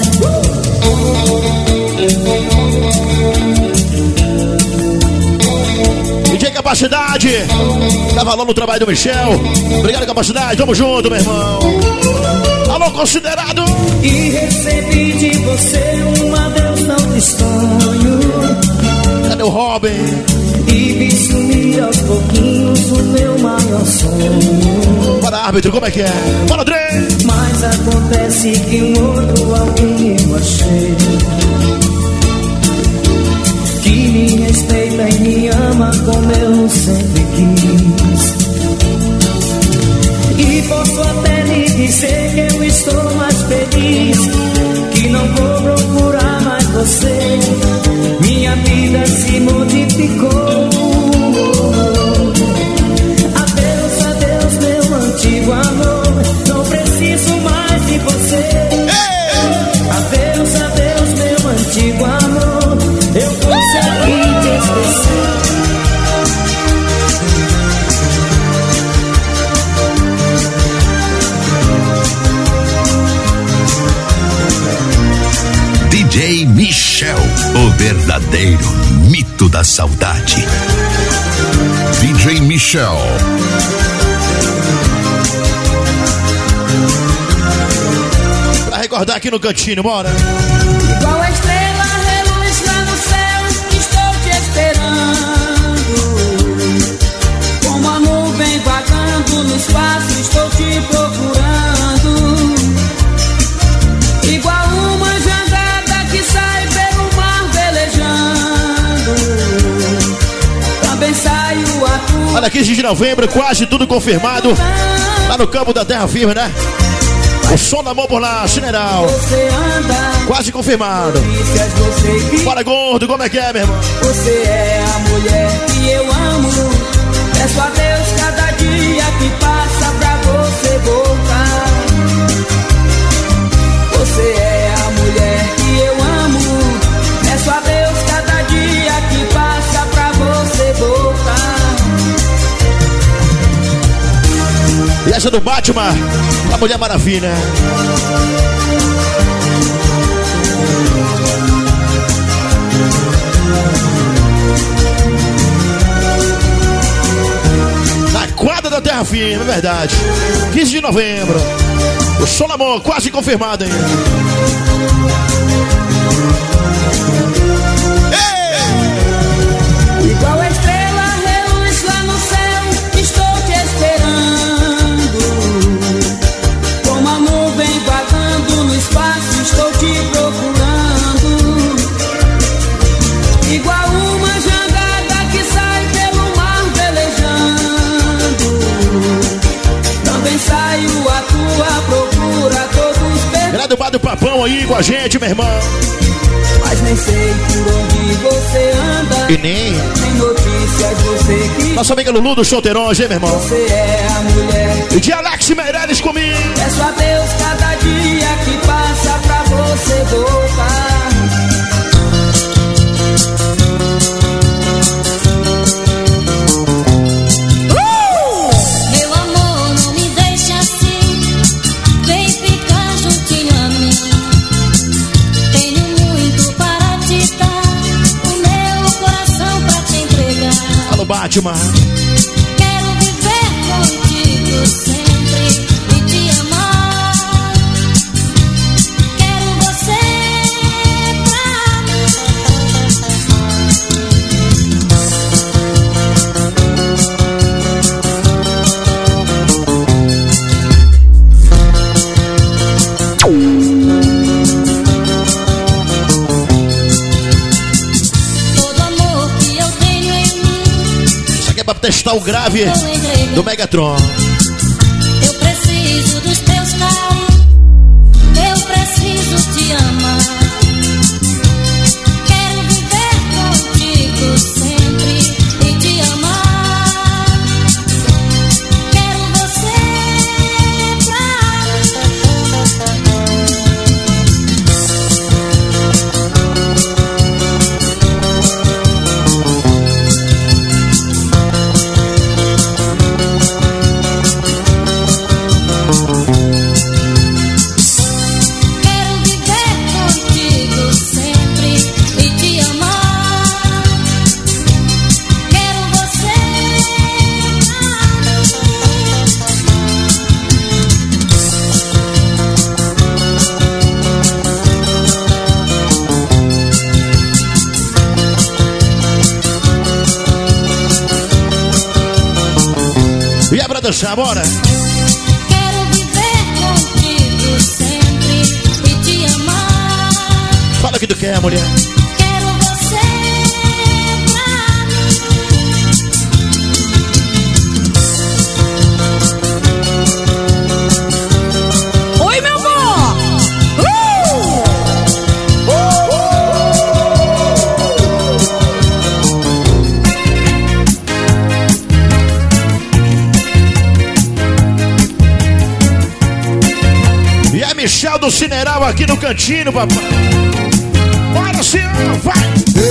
DJ Capacidade. Tá valendo o trabalho do Michel. Obrigado, Capacidade. Tamo junto, meu irmão. Alô, considerado. E recebi de você um adeus tão tristonho. Cadê o Robin? E vi sumir aos pouquinhos o meu maior sonho. Bora, árbitro, como é que é? Bora, André. Mas Mas acontece que um outro alguém eu achei, que me respeita e me ama como eu sempre quis. E posso até lhe dizer que eu estou mais feliz, que não vou procurar mais você. Minha vida se modificou. Adeus, adeus, meu antigo amor, não preciso mais de você. Adeus, adeus, meu antigo amor, eu consegui te esquecer. DJ Michel, o verdadeiro mito da saudade. DJ Michel. Pra recordar aqui no cantinho, bora. Igual a estrela reluz lá no céu, estou te esperando. Como a nuvem vagando no espaço, estou te procurando. Igual uma jangada que sai pelo mar velejando, também saio a tua. Olha, 15 de novembro, quase tudo confirmado. Lá no campo da Terra Firme, né? O som da mão por lá, general. Quase confirmado. Bora, gordo, como é que é, meu irmão? Você é a mulher que eu amo. Peço a Deus cada dia que passa pra você voltar. Você é a mulher que eu amo. Peço a Deus cada dia que passa pra você voltar. E essa do Batman, a Mulher Maravilha. Na quadra da Terra Firme, é verdade. 15 de novembro. O som do amor, quase confirmado aí. Igual a estrela reluz lá no céu, estou te esperando. Como a nuvem vagando no espaço, estou te procurando. Igual uma jangada que sai pelo mar velejando, também saio à tua procura, todos perdidos. Grado do Papão aí com a gente, meu irmão. Mas nem sei por onde você anda. E nem notícias você que. Nossa amiga Lulu do Solteirões, hein, meu irmão? Você é a mulher. E de Alex Meirelles comigo. Peço a Deus cada dia que passa pra você voltar. Meu amor, não me deixe assim. Vem ficar juntinho a mim. Tenho muito para te dar, o meu coração pra te entregar. Alô, Batman. Quero viver contigo sempre e te amar. Quero você pra mim. Todo amor que eu tenho em mim, Isso aqui é pra testar o grave do Megatron. eu preciso dos teus carinhos, eu preciso te amar. Quero viver contigo sempre e te amar. Quero você pra Quero viver contigo sempre e te amar. Quero você E é pra dançar, bora. Quero viver contigo quer, mulher? Quero você pra mim. Oi, meu amor! E a Michel do Cineral aqui no cantinho, papai. Bora, senhor, vai!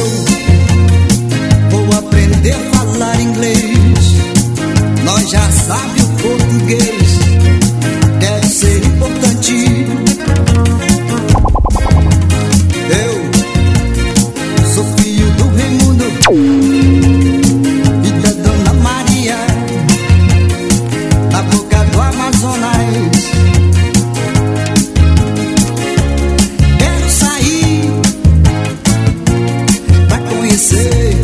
Eu vou aprender a falar inglês. Nós já sabe o português. Quero ser importante. Eu sou filho do Raimundo e da Dona Maria, na boca do Amazonas. Quero sair pra conhecer.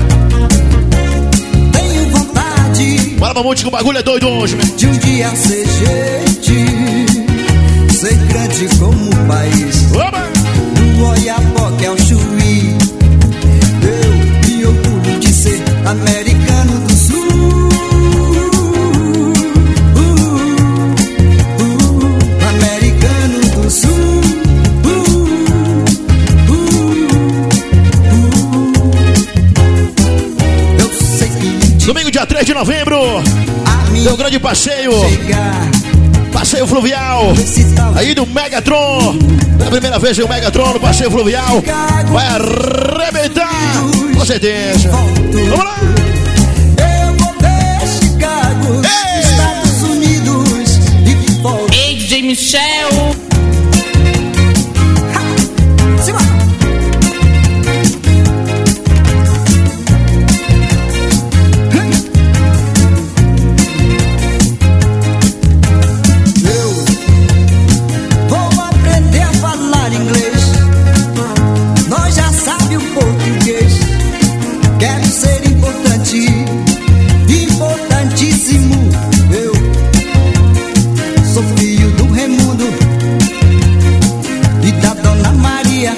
Tenho vontade. Bora, Mamute, que o bagulho é doido hoje, meu. De um dia ser gente, ser grande como o país. Do Oiapoque ao Chuí, eu me orgulho de ser americano do Sul. Americano do Sul. Eu sei que Domingo, dia 3 de novembro, meu grande passeio. Passeio fluvial aí do Megatron. Pela primeira vez o Megatron no passeio fluvial. Vai arrebentar, com certeza. Vamos lá! eu vou ver Chicago, Estados Unidos e volto. Ei, DJ Michel. Vou aprender a falar inglês. Nós já sabe o português. Quero ser importante, importantíssimo. Eu sou filho do Raimundo e da Dona Maria,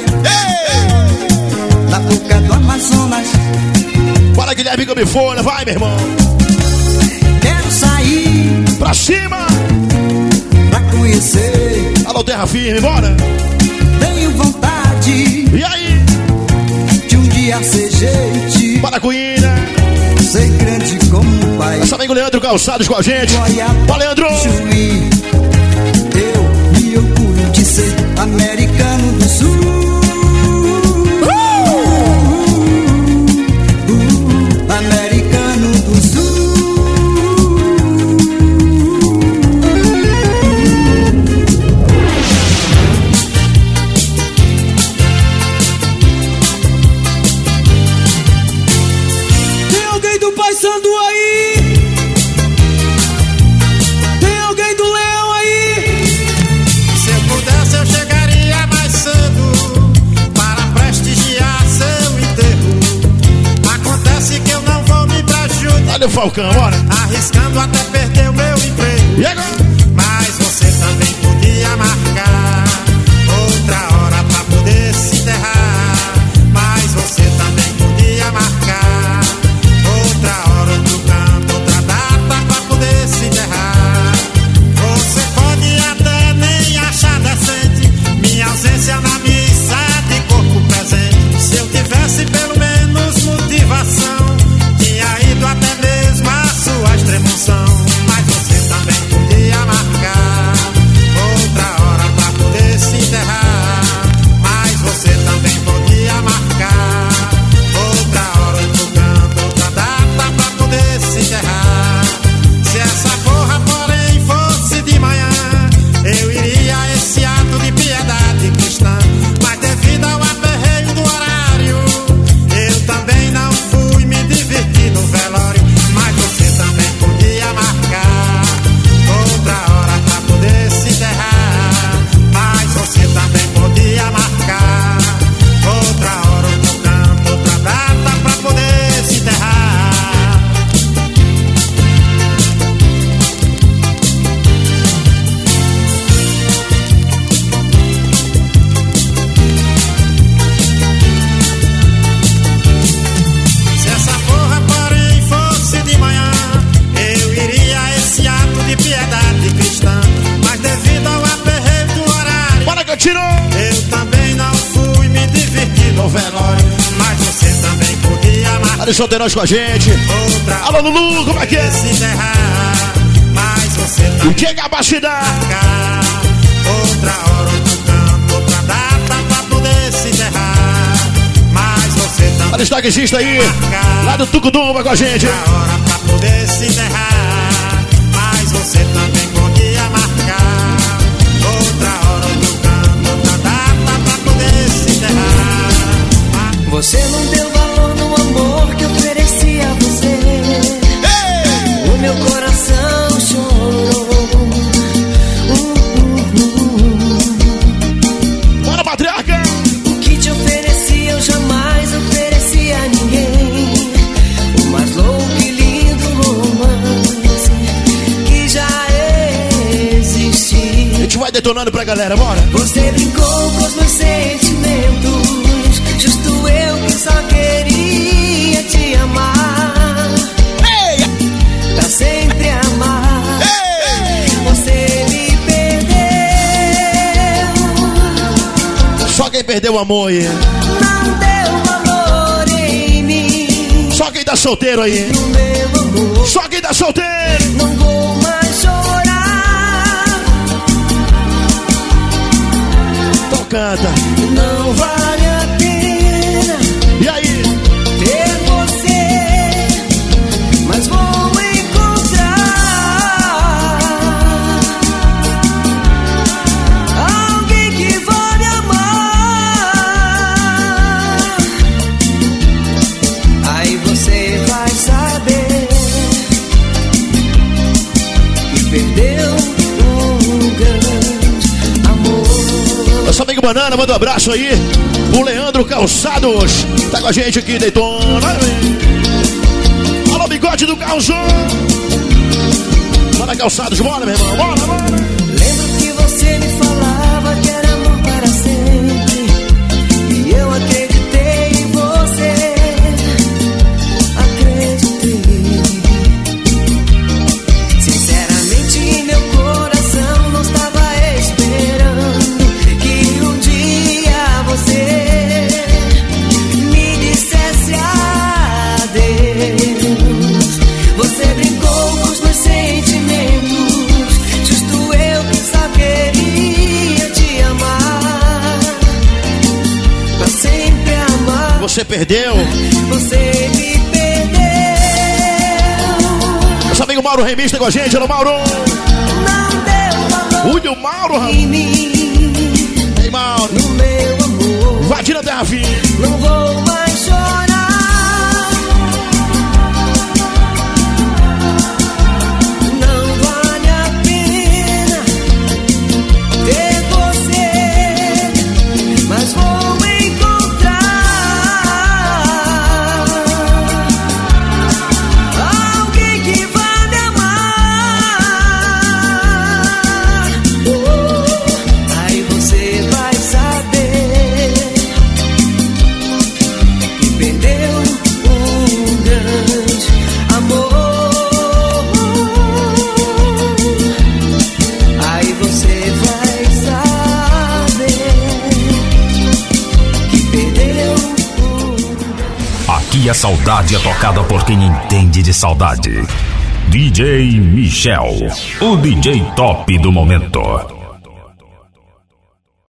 da boca do Amazonas. Bora, Guilherme Gamifolha, vai, meu irmão. Quero sair Pra cima! pra conhecer. Alô, terra firme, bora! Tenho vontade E aí? de um dia ser gente, Bora, Cuína! ser grande como o pai. Nosso amigo Leandro Calçados com a gente. Ó, Leandro! Chuí, eu me orgulho de ser americano do Sul. Americano do Sul. Tem alguém do Paysandu aí? Tem alguém do Leão aí? Se eu pudesse eu chegaria mais cedo para prestigiar seu enterro. Acontece que eu não vou me prejudicar, Olha o Falcão, bora! arriscando até perder o meu emprego. E agora? Mas você também podia marcar outra hora pra poder se enterrar. Mas você também podia marcar outra hora, outro canto, outra data pra poder se enterrar. Você pode até nem achar decente minha ausência na missa de corpo presente. Se eu tivesse pelo menos motivação, tinha ido até mesmo a sua extremoção. Mas você também podia marcar outra hora pra poder se enterrar. Mas você também podia marcar outra hora, outro canto, outra data pra poder se enterrar. Se essa porra, porém, fosse de manhã, eu iria a esse ato de piedade cristã. Mas devido ao aperreio do horário, eu também não fui me divertir no velório. Mas você também podia marcar outra hora pra poder se enterrar. Mas você também podia marcar outra hora, outro canto, outra data pra poder se enterrar. tirou. Eu também não fui me divertir no velório, mas você também podia marcar. Olha os solteirões com a gente. Alô, Lulu, como é que é? Se enterrar, mas você também o que capacidade? Outra hora, outro canto, outra data pra poder se enterrar, mas você também. Olha os taxistas aí, lá do Tucudum, vai com a gente. Outra hora pra poder se enterrar, mas você também podia marcar. Outra hora, outro canto, outra data pra poder se enterrar. Você não deu valor no amor que ofereci a você. Ei! O meu coração chorou. Bora, patriarca! O que te ofereci eu jamais ofereci a ninguém. O mais louco e lindo romance que já existiu. A gente vai detonando pra galera, bora! Você brincou com os meus sentimentos. Justo eu que só queria te amar. Ei! Pra sempre amar. Ei! Você me perdeu. Só quem perdeu o amor aí. Não deu valor em mim. Só quem tá solteiro aí. No meu amor. Só quem tá solteiro. Não vou mais chorar. Então canta. Não vale a pena. E aí? Ter você, mas vou encontrar alguém que vai me amar. Aí você vai saber que perdeu um grande amor. Nosso amigo Banana, manda um abraço aí. O Leandro Calçados tá com a gente aqui, Daytona. Alô, bigode do Calzão. Bora, Calçados, bora, meu irmão, bora, bora. Lembro que você me falava que era amor para sempre, e eu acreditei em você. Acreditei. Sinceramente, meu coração não estava esperando que um dia você me dissesse adeus. Você brincou com os meus sentimentos. Justo eu que só queria te amar. Pra sempre amar. Você perdeu. Você me perdeu. Nosso amigo Mauro Remis tá com a gente. Alô, Mauro. Não deu valor Ui, o Mauro, rapaz. em mim. Ei, Mauro. No meu amor. Vai tirar terra firme. Não vou mais chorar. Não vale a pena ter você, mas vou encontrar alguém que vai me amar. Aí você vai saber que perdeu um grande amor. Aí você vai saber que perdeu um. Aqui a saudade é tocada por quem entende de saudade. DJ Michel, o DJ top do momento.